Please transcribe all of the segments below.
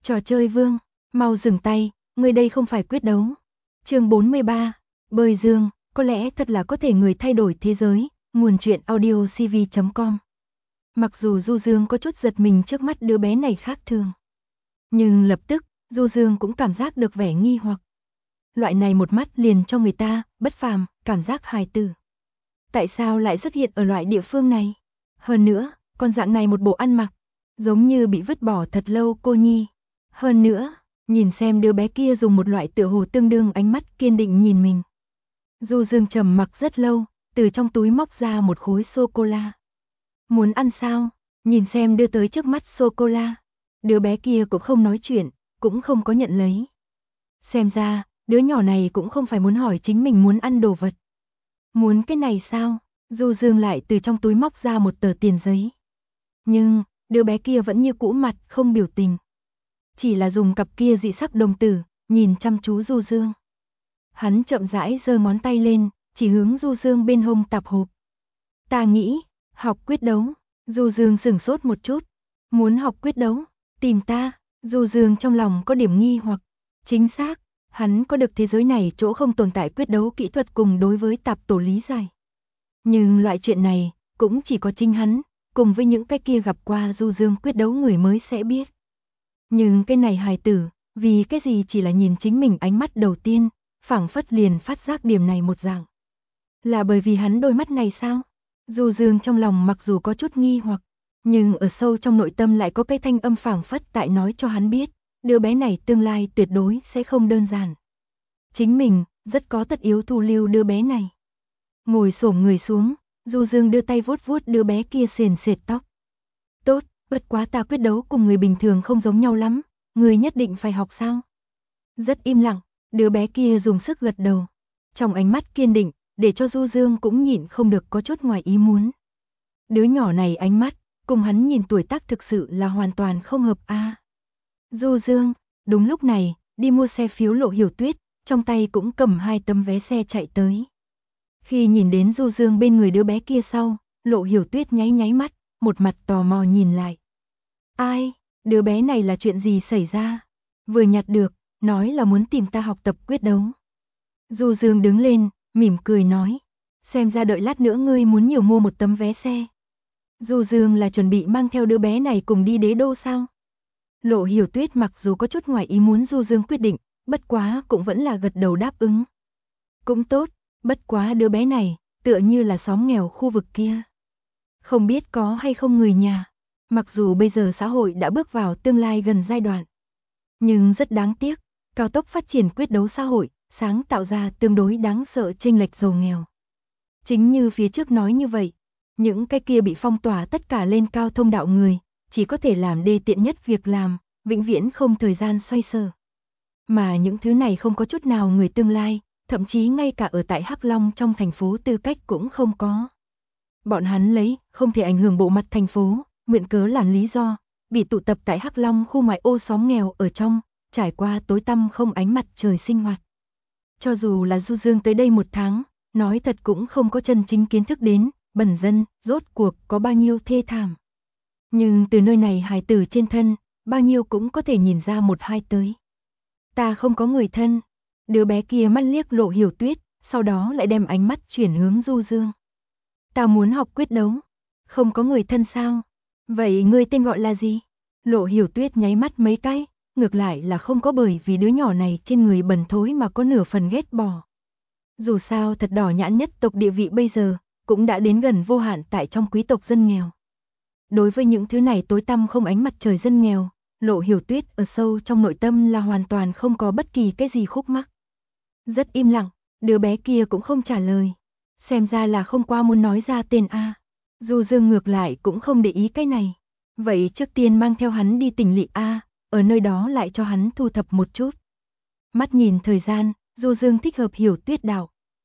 Trò chơi vương, mau dừng tay, người đây không phải quyết đấu. Chương 43, bơi dương, có lẽ thật là có thể người thay đổi thế giới, nguồn truyện audio cv.com. Mặc dù Du Dương có chút giật mình trước mắt đứa bé này khác thường, nhưng lập tức, Du Dương cũng cảm giác được vẻ nghi hoặc. Loại này một mắt liền cho người ta, bất phàm, cảm giác hài tử. Tại sao lại xuất hiện ở loại địa phương này? Hơn nữa, con dạng này một bộ ăn mặc, giống như bị vứt bỏ thật lâu cô nhi. Hơn nữa, nhìn xem đứa bé kia dùng một loại tựa hồ tương đương ánh mắt kiên định nhìn mình. Du Dương trầm mặc rất lâu, từ trong túi móc ra một khối sô-cô-la. Muốn ăn sao? Nhìn xem đưa tới trước mắt sô-cô-la. Đứa bé kia cũng không nói chuyện, cũng không có nhận lấy. Xem ra, đứa nhỏ này cũng không phải muốn hỏi chính mình muốn ăn đồ vật. Muốn cái này sao? Du Dương lại từ trong túi móc ra một tờ tiền giấy. Nhưng, đứa bé kia vẫn như cũ mặt không biểu tình. Chỉ là dùng cặp kia dị sắc đồng tử, nhìn chăm chú Du Dương. Hắn chậm rãi giơ ngón tay lên, chỉ hướng Du Dương bên hông tạp hộp. Ta nghĩ, học quyết đấu. Du Dương sửng sốt một chút. Muốn học quyết đấu, tìm ta. Du Dương trong lòng có điểm nghi hoặc. Chính xác, hắn có được thế giới này chỗ không tồn tại quyết đấu kỹ thuật cùng đối với tạp tổ lý giải. Nhưng loại chuyện này, cũng chỉ có chính hắn, cùng với những cái kia gặp qua Du Dương quyết đấu người mới sẽ biết. Nhưng cái này hài tử, vì cái gì chỉ là nhìn chính mình ánh mắt đầu tiên, phảng phất liền phát giác điểm này một dạng. Là bởi vì hắn đôi mắt này sao? Du Dương trong lòng mặc dù có chút nghi hoặc, nhưng ở sâu trong nội tâm lại có cái thanh âm phảng phất tại nói cho hắn biết, đứa bé này tương lai tuyệt đối sẽ không đơn giản. Chính mình, rất có tất yếu thu lưu đứa bé này. Ngồi xổm người xuống, Du Dương đưa tay vuốt vuốt đứa bé kia sền sệt tóc. Tốt, bất quá ta quyết đấu cùng người bình thường không giống nhau lắm, người nhất định phải học sao? Rất im lặng, đứa bé kia dùng sức gật đầu. Trong ánh mắt kiên định, để cho Du Dương cũng nhịn không được có chút ngoài ý muốn. Đứa nhỏ này ánh mắt, cùng hắn nhìn tuổi tác thực sự là hoàn toàn không hợp a. Du Dương, đúng lúc này, đi mua xe phiếu Lộ Hiểu Tuyết, trong tay cũng cầm 2 tấm vé xe chạy tới. Khi nhìn đến Du Dương bên người đứa bé kia sau, Lộ Hiểu Tuyết nháy nháy mắt, một mặt tò mò nhìn lại. Ai, đứa bé này là chuyện gì xảy ra? Vừa nhặt được, nói là muốn tìm ta học tập quyết đấu. Du Dương đứng lên, mỉm cười nói, xem ra đợi lát nữa ngươi muốn nhiều mua một tấm vé xe. Du Dương là chuẩn bị mang theo đứa bé này cùng đi đế đô sao? Lộ Hiểu Tuyết mặc dù có chút ngoài ý muốn Du Dương quyết định, bất quá cũng vẫn là gật đầu đáp ứng. Cũng tốt, bất quá đứa bé này, tựa như là xóm nghèo khu vực kia. Không biết có hay không người nhà, mặc dù bây giờ xã hội đã bước vào tương lai gần giai đoạn. Nhưng rất đáng tiếc, cao tốc phát triển quyết đấu xã hội, sáng tạo ra tương đối đáng sợ chênh lệch giàu nghèo. Chính như phía trước nói như vậy, những cái kia bị phong tỏa tất cả lên cao thông đạo người, chỉ có thể làm đê tiện nhất việc làm, vĩnh viễn không thời gian xoay sở. Mà những thứ này không có chút nào người tương lai, thậm chí ngay cả ở tại Hắc Long trong thành phố tư cách cũng không có. Bọn hắn lấy, không thể ảnh hưởng bộ mặt thành phố, mượn cớ làm lý do, bị tụ tập tại Hắc Long khu ngoại ô xóm nghèo ở trong, trải qua tối tăm không ánh mặt trời sinh hoạt. Cho dù là Du Dương tới đây 1 tháng, nói thật cũng không có chân chính kiến thức đến, bần dân, rốt cuộc có bao nhiêu thê thảm. Nhưng từ nơi này hài tử trên thân, bao nhiêu cũng có thể nhìn ra 1-2 tới. Ta không có người thân. Đứa bé kia mắt liếc Lộ Hiểu Tuyết, sau đó lại đem ánh mắt chuyển hướng Du Dương. Ta muốn học quyết đấu. Không có người thân sao? Vậy ngươi tên gọi là gì? Lộ Hiểu Tuyết nháy mắt mấy cái, ngược lại là không có bởi vì đứa nhỏ này trên người bẩn thối mà có nửa phần ghét bỏ. Dù sao thật đỏ nhãn nhất tộc địa vị bây giờ, cũng đã đến gần vô hạn tại trong quý tộc dân nghèo. Đối với những thứ này tối tăm không ánh mặt trời dân nghèo, Lộ Hiểu Tuyết ở sâu trong nội tâm là hoàn toàn không có bất kỳ cái gì khúc mắc. Rất im lặng, đứa bé kia cũng không trả lời. Xem ra là không qua muốn nói ra tên A. Du Dương ngược lại cũng không để ý cái này. Vậy trước tiên mang theo hắn đi tỉnh lỵ A, ở nơi đó lại cho hắn thu thập một chút. Mắt nhìn thời gian, Du Dương thích hợp Hiểu Tuyết đạo.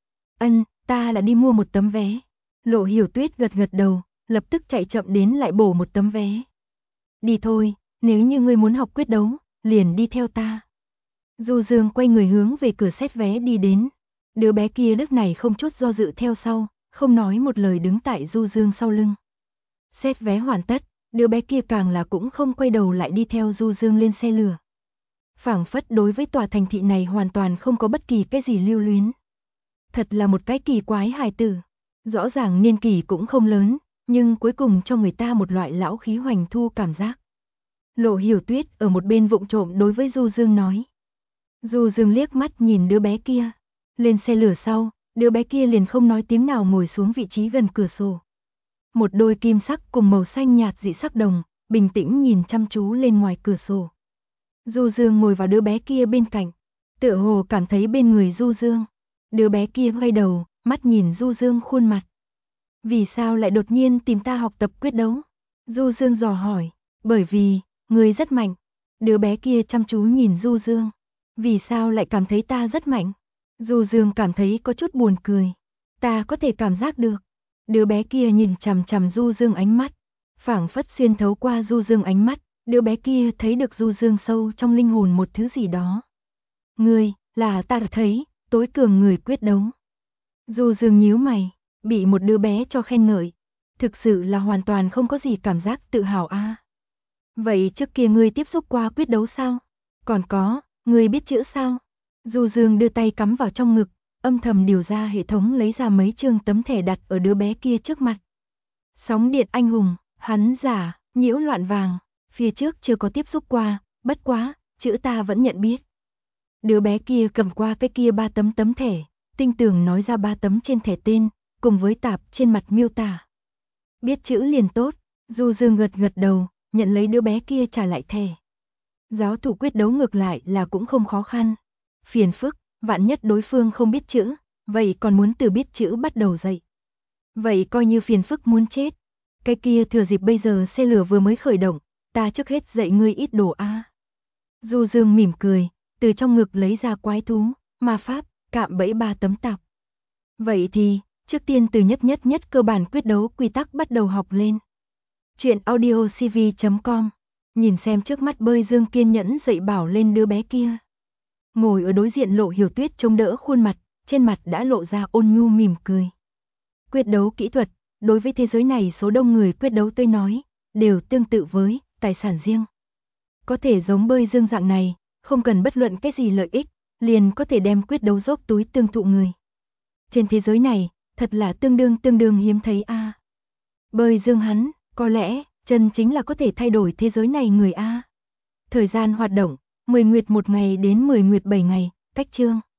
Ta là đi mua một tấm vé. Lộ Hiểu Tuyết gật gật đầu, lập tức chạy chậm đến lại bổ một tấm vé. Đi thôi, nếu như ngươi muốn học quyết đấu, liền đi theo ta. Du Dương quay người hướng về cửa xét vé đi đến. Đứa bé kia lúc này không chút do dự theo sau, không nói một lời đứng tại Du Dương sau lưng. Xét vé hoàn tất, đứa bé kia càng là cũng không quay đầu lại đi theo Du Dương lên xe lửa. phảng phất đối với tòa thành thị này hoàn toàn không có bất kỳ cái gì lưu luyến. Thật là một cái kỳ quái hài tử. Rõ ràng niên kỷ cũng không lớn, nhưng cuối cùng cho người ta một loại lão khí hoành thu cảm giác. Lộ Hiểu Tuyết ở một bên vụng trộm đối với Du Dương nói. Du Dương liếc mắt nhìn đứa bé kia. Lên xe lửa sau, đứa bé kia liền không nói tiếng nào ngồi xuống vị trí gần cửa sổ. Một đôi kim sắc cùng màu xanh nhạt dị sắc đồng, bình tĩnh nhìn chăm chú lên ngoài cửa sổ. Du Dương ngồi vào đứa bé kia bên cạnh, tựa hồ cảm thấy bên người Du Dương. Đứa bé kia quay đầu, mắt nhìn Du Dương khuôn mặt. Vì sao lại đột nhiên tìm ta học tập quyết đấu? Du Dương dò hỏi, bởi vì, ngươi rất mạnh. Đứa bé kia chăm chú nhìn Du Dương. Vì sao lại cảm thấy ta rất mạnh? Du Dương cảm thấy có chút buồn cười. Ta có thể cảm giác được. Đứa bé kia nhìn chằm chằm Du Dương ánh mắt. Phảng phất xuyên thấu qua Du Dương ánh mắt, đứa bé kia thấy được Du Dương sâu trong linh hồn một thứ gì đó. Ngươi, là ta thấy, tối cường người quyết đấu. Du Dương nhíu mày, bị một đứa bé cho khen ngợi. Thực sự là hoàn toàn không có gì cảm giác tự hào a. Vậy trước kia ngươi tiếp xúc qua quyết đấu sao? Còn có, ngươi biết chữ sao? Du Dương đưa tay cắm vào trong ngực, âm thầm điều ra hệ thống lấy ra mấy chương tấm thẻ đặt ở đứa bé kia trước mặt. Sóng điện anh hùng, hắn giả, nhiễu loạn vàng, phía trước chưa có tiếp xúc qua, bất quá, chữ ta vẫn nhận biết. Đứa bé kia cầm qua cái kia 3 tấm thẻ, tinh tường nói ra 3 tấm trên thẻ tên, cùng với tạp trên mặt miêu tả. Biết chữ liền tốt, Du Dương gật gật đầu, nhận lấy đứa bé kia trả lại thẻ. Giáo thủ quyết đấu ngược lại là cũng không khó khăn. Phiền phức, vạn nhất đối phương không biết chữ, vậy còn muốn từ biết chữ bắt đầu dạy. Vậy coi như phiền phức muốn chết. Cái kia thừa dịp bây giờ xe lửa vừa mới khởi động, ta trước hết dạy ngươi ít đồ a. Du Dương mỉm cười, từ trong ngực lấy ra quái thú, ma pháp, cạm bẫy 3 tấm tạp. Vậy thì, trước tiên từ nhất cơ bản quyết đấu quy tắc bắt đầu học lên. Chuyện audiocv.com. Nhìn xem trước mắt Bơi Dương kiên nhẫn dạy bảo lên đứa bé kia. Ngồi ở đối diện Lộ Hiểu Tuyết chống đỡ khuôn mặt, trên mặt đã lộ ra ôn nhu mỉm cười. Quyết đấu kỹ thuật, đối với thế giới này số đông người quyết đấu tôi nói, đều tương tự với tài sản riêng. Có thể giống Bơi Dương dạng này, không cần bất luận cái gì lợi ích, liền có thể đem quyết đấu dốc túi tương thụ người. Trên thế giới này, thật là tương đương hiếm thấy a. Bơi Dương hắn, có lẽ, chân chính là có thể thay đổi thế giới này người a. Thời gian hoạt động, 10 nguyệt 1 ngày đến 10 nguyệt 7 ngày, cách chương.